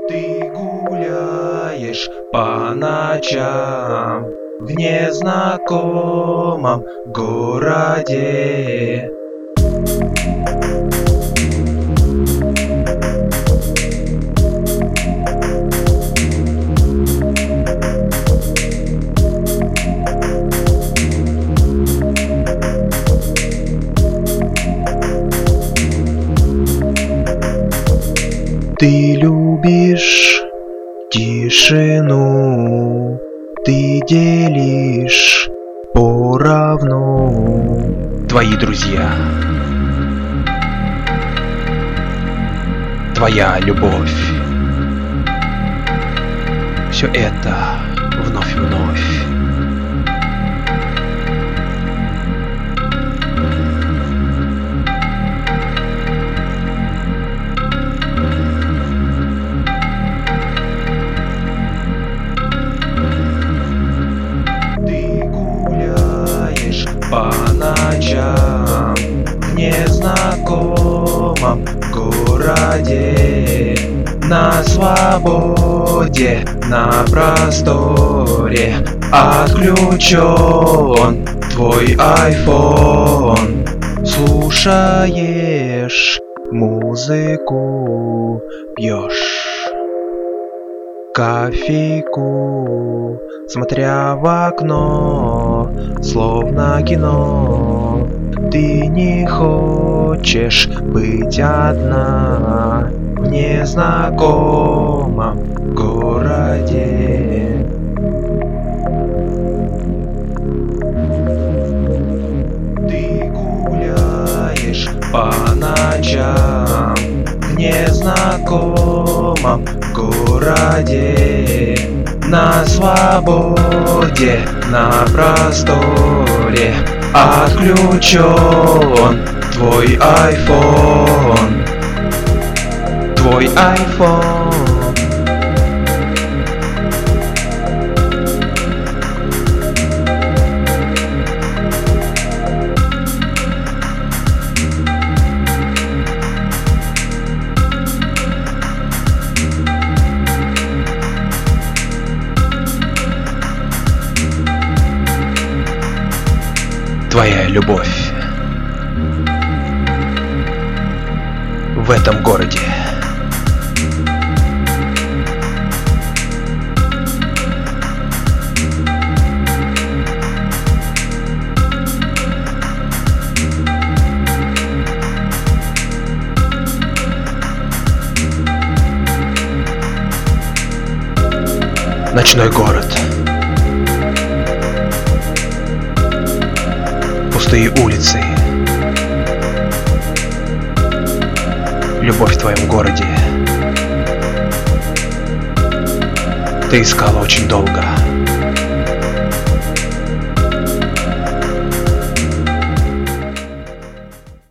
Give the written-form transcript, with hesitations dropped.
Ты гуляешь по ночам в незнакомом городе. Ты любишь тишину, ты делишь поровну. Твои друзья, твоя любовь, все это вновь и вновь. По ночам в незнакомом городе, на свободе, на просторе, отключен твой айфон. Слушаешь музыку, пьешь кофейку, смотря в окно, словно кино. Ты не хочешь быть одна в незнакомом городе. Ты гуляешь по ночам в незнакомом городе, на свободе, на просторе, отключен твой айфон. Твой айфон. Твоя любовь в этом городе. Ночной город. Пустые улицы. Любовь в твоем городе. Ты искал очень долго.